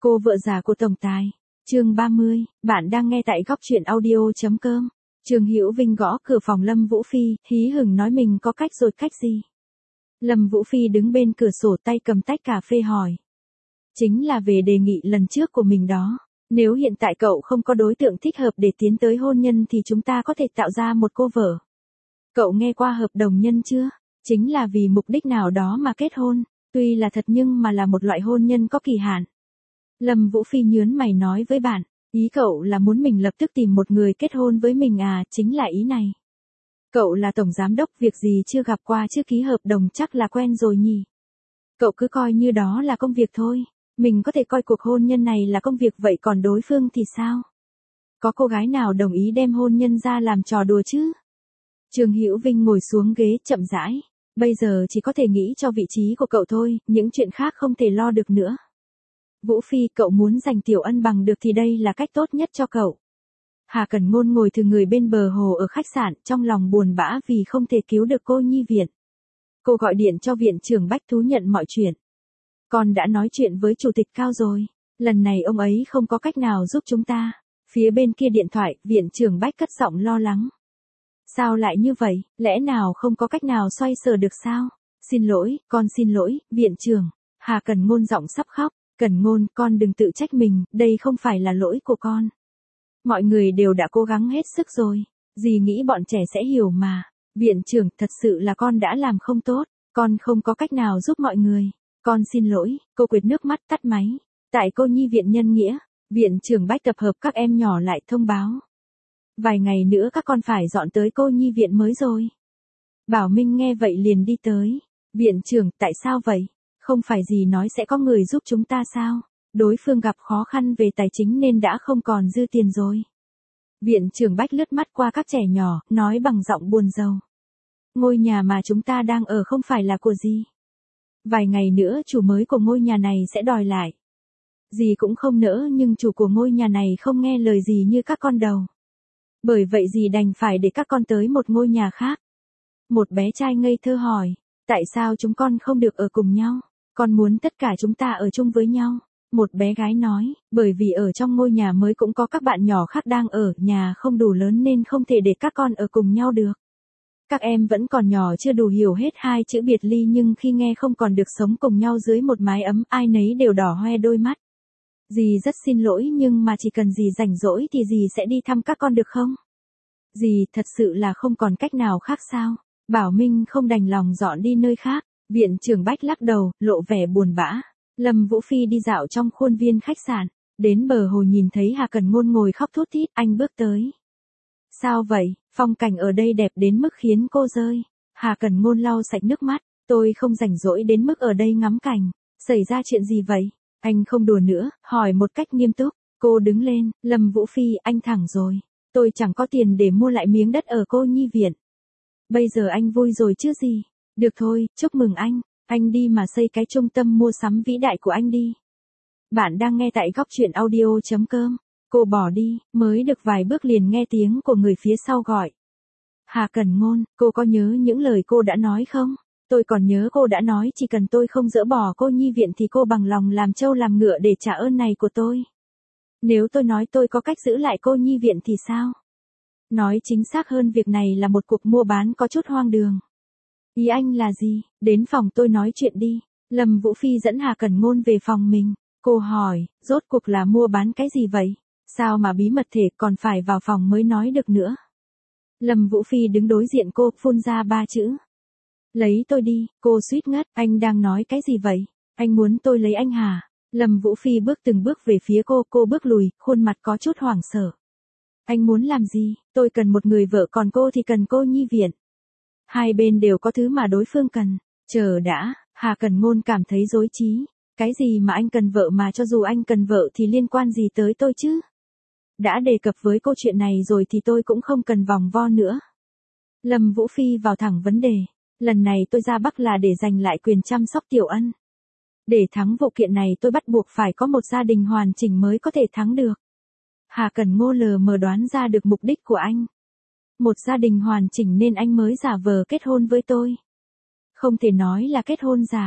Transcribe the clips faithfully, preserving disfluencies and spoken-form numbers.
Cô vợ già của tổng tài. Chương ba mươi, bạn đang nghe tại góc truyện audio.com. Trương Hữu Vinh gõ cửa phòng Lâm Vũ Phi, hí hửng nói mình có cách rồi. Cách gì? Lâm Vũ Phi đứng bên cửa sổ tay cầm tách cà phê hỏi. Chính là về đề nghị lần trước của mình đó. Nếu hiện tại cậu không có đối tượng thích hợp để tiến tới hôn nhân thì chúng ta có thể tạo ra một cô vợ. Cậu nghe qua hợp đồng nhân chưa? Chính là vì mục đích nào đó mà kết hôn, tuy là thật nhưng mà là một loại hôn nhân có kỳ hạn. Lâm Vũ Phi nhớn mày nói với bạn, ý cậu là muốn mình lập tức tìm một người kết hôn với mình à? Chính là ý này. Cậu là tổng giám đốc, việc gì chưa gặp qua chứ ký hợp đồng chắc là quen rồi nhỉ? Cậu cứ coi như đó là công việc thôi. Mình có thể coi cuộc hôn nhân này là công việc, vậy còn đối phương thì sao? Có cô gái nào đồng ý đem hôn nhân ra làm trò đùa chứ? Trương Hữu Vinh ngồi xuống ghế chậm rãi. Bây giờ chỉ có thể nghĩ cho vị trí của cậu thôi, những chuyện khác không thể lo được nữa. Vũ Phi, cậu muốn giành Tiểu Ân bằng được thì đây là cách tốt nhất cho cậu. Hà Cẩn Ngôn ngồi thừ người bên bờ hồ ở khách sạn, trong lòng buồn bã vì không thể cứu được cô nhi viện. Cô gọi điện cho viện trưởng Bách thú nhận mọi chuyện. Con đã nói chuyện với chủ tịch Cao rồi, lần này ông ấy không có cách nào giúp chúng ta. Phía bên kia điện thoại, viện trưởng Bách cất giọng lo lắng. Sao lại như vậy, lẽ nào không có cách nào xoay sở được sao? Xin lỗi, con xin lỗi, viện trưởng. Hà Cẩn Ngôn giọng sắp khóc. Cẩn Ngôn, con đừng tự trách mình, đây không phải là lỗi của con. Mọi người đều đã cố gắng hết sức rồi, dì nghĩ bọn trẻ sẽ hiểu mà. Viện trưởng, thật sự là con đã làm không tốt, con không có cách nào giúp mọi người. Con xin lỗi, cô quệt nước mắt tắt máy. Tại cô nhi viện nhân nghĩa, viện trưởng Bách tập hợp các em nhỏ lại thông báo. Vài ngày nữa các con phải dọn tới cô nhi viện mới rồi. Bảo Minh nghe vậy liền đi tới. Viện trưởng, tại sao vậy? Không phải gì nói sẽ có người giúp chúng ta sao? Đối phương gặp khó khăn về tài chính nên đã không còn dư tiền rồi. Viện trưởng Bách lướt mắt qua các trẻ nhỏ, nói bằng giọng buồn rầu. Ngôi nhà mà chúng ta đang ở không phải là của dì. Vài ngày nữa chủ mới của ngôi nhà này sẽ đòi lại. Dì cũng không nỡ nhưng chủ của ngôi nhà này không nghe lời dì như các con đầu. Bởi vậy dì đành phải để các con tới một ngôi nhà khác. Một bé trai ngây thơ hỏi, tại sao chúng con không được ở cùng nhau? Con muốn tất cả chúng ta ở chung với nhau. Một bé gái nói, bởi vì ở trong ngôi nhà mới cũng có các bạn nhỏ khác đang ở, nhà không đủ lớn nên không thể để các con ở cùng nhau được. Các em vẫn còn nhỏ chưa đủ hiểu hết hai chữ biệt ly, nhưng khi nghe không còn được sống cùng nhau dưới một mái ấm, ai nấy đều đỏ hoe đôi mắt. Dì rất xin lỗi nhưng mà chỉ cần dì rảnh rỗi thì dì sẽ đi thăm các con được không? Dì thật sự là không còn cách nào khác sao? Bảo Minh không đành lòng dọn đi nơi khác. Viện trưởng Bách lắc đầu, lộ vẻ buồn bã. Lâm Vũ Phi đi dạo trong khuôn viên khách sạn, đến bờ hồ nhìn thấy Hà Cẩn Ngôn ngồi khóc thút thít, anh bước tới. Sao vậy, phong cảnh ở đây đẹp đến mức khiến cô rơi. Hà Cẩn Ngôn lau sạch nước mắt, tôi không rảnh rỗi đến mức ở đây ngắm cảnh. Xảy ra chuyện gì vậy? Anh không đùa nữa, hỏi một cách nghiêm túc. Cô đứng lên, Lâm Vũ Phi, anh thẳng rồi. Tôi chẳng có tiền để mua lại miếng đất ở cô nhi viện. Bây giờ anh vui rồi chứ gì? Được thôi, chúc mừng anh, anh đi mà xây cái trung tâm mua sắm vĩ đại của anh đi. Bạn đang nghe tại góc truyện audio.com. Cô bỏ đi, mới được vài bước liền nghe tiếng của người phía sau gọi. Hà Cẩn Ngôn, cô có nhớ những lời cô đã nói không? Tôi còn nhớ cô đã nói chỉ cần tôi không dỡ bỏ cô nhi viện thì cô bằng lòng làm trâu làm ngựa để trả ơn này của tôi. Nếu tôi nói tôi có cách giữ lại cô nhi viện thì sao? Nói chính xác hơn, việc này là một cuộc mua bán có chút hoang đường. Ý anh là gì? Đến phòng tôi nói chuyện đi. Lâm Vũ Phi dẫn Hà Cẩn Ngôn về phòng mình. Cô hỏi, rốt cuộc là mua bán cái gì vậy? Sao mà bí mật thế, còn phải vào phòng mới nói được nữa? Lâm Vũ Phi đứng đối diện cô, phun ra ba chữ. Lấy tôi đi, cô suýt ngất, anh đang nói cái gì vậy? Anh muốn tôi lấy anh hả? Lâm Vũ Phi bước từng bước về phía cô, cô bước lùi, khuôn mặt có chút hoảng sợ. Anh muốn làm gì? Tôi cần một người vợ, còn cô thì cần cô nhi viện. Hai bên đều có thứ mà đối phương cần. Chờ đã, Hà Cẩn Ngôn cảm thấy rối trí. Cái gì mà anh cần vợ mà cho dù anh cần vợ thì liên quan gì tới tôi chứ? Đã đề cập với câu chuyện này rồi thì tôi cũng không cần vòng vo nữa. Lâm Vũ Phi vào thẳng vấn đề. Lần này tôi ra Bắc là để giành lại quyền chăm sóc Tiểu Ân. Để thắng vụ kiện này tôi bắt buộc phải có một gia đình hoàn chỉnh mới có thể thắng được. Hà Cẩn Ngôn lờ mờ đoán ra được mục đích của anh. Một gia đình hoàn chỉnh nên anh mới giả vờ kết hôn với tôi. Không thể nói là kết hôn giả,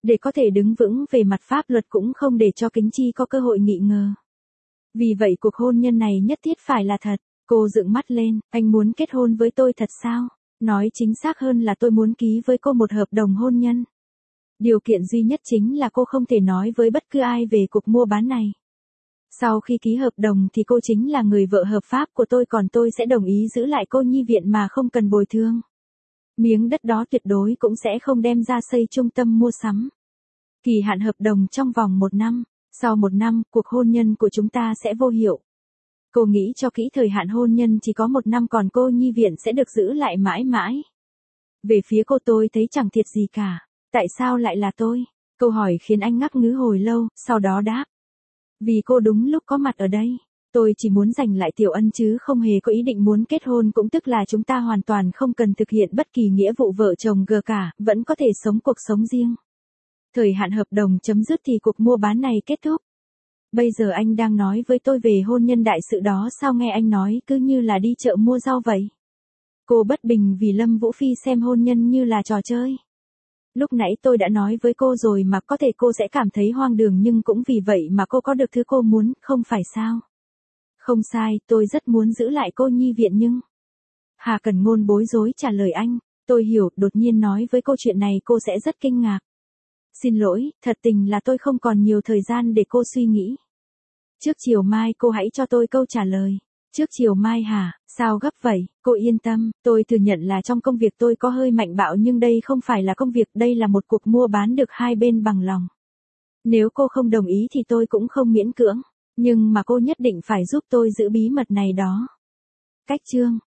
Để có thể đứng vững về mặt pháp luật cũng không để cho Kính Chi có cơ hội nghi ngờ. Vì vậy cuộc hôn nhân này nhất thiết phải là thật. Cô dựng mắt lên, anh muốn kết hôn với tôi thật sao? Nói chính xác hơn là tôi muốn ký với cô một hợp đồng hôn nhân. Điều kiện duy nhất chính là cô không thể nói với bất cứ ai về cuộc mua bán này. Sau khi ký hợp đồng thì cô chính là người vợ hợp pháp của tôi, còn tôi sẽ đồng ý giữ lại cô nhi viện mà không cần bồi thường. Miếng đất đó tuyệt đối cũng sẽ không đem ra xây trung tâm mua sắm. Kỳ hạn hợp đồng trong vòng một năm, sau một năm cuộc hôn nhân của chúng ta sẽ vô hiệu. Cô nghĩ cho kỹ, thời hạn hôn nhân chỉ có một năm, còn cô nhi viện sẽ được giữ lại mãi mãi. Về phía cô tôi thấy chẳng thiệt gì cả. Tại sao lại là tôi? Câu hỏi khiến anh ngắc ngứ hồi lâu, sau đó đáp. Vì cô đúng lúc có mặt ở đây. Tôi chỉ muốn giành lại Tiểu Ân chứ không hề có ý định muốn kết hôn, cũng tức là chúng ta hoàn toàn không cần thực hiện bất kỳ nghĩa vụ vợ chồng gờ cả, vẫn có thể sống cuộc sống riêng. Thời hạn hợp đồng chấm dứt thì cuộc mua bán này kết thúc. Bây giờ anh đang nói với tôi về hôn nhân đại sự đó, sao nghe anh nói cứ như là đi chợ mua rau vậy? Cô bất bình vì Lâm Vũ Phi xem hôn nhân như là trò chơi. Lúc nãy tôi đã nói với cô rồi mà, có thể cô sẽ cảm thấy hoang đường, nhưng cũng vì vậy mà cô có được thứ cô muốn, không phải sao? Không sai, tôi rất muốn giữ lại cô nhi viện nhưng... Hà Cẩn Ngôn bối rối trả lời anh. Tôi hiểu, đột nhiên nói với cô chuyện này cô sẽ rất kinh ngạc. Xin lỗi, thật tình là tôi không còn nhiều thời gian để cô suy nghĩ. Trước chiều mai cô hãy cho tôi câu trả lời. Trước chiều mai hả, sao gấp vậy? Cô yên tâm, tôi thừa nhận là trong công việc tôi có hơi mạnh bạo, nhưng đây không phải là công việc, đây là một cuộc mua bán được hai bên bằng lòng. Nếu cô không đồng ý thì tôi cũng không miễn cưỡng, nhưng mà cô nhất định phải giúp tôi giữ bí mật này đó. Cách chương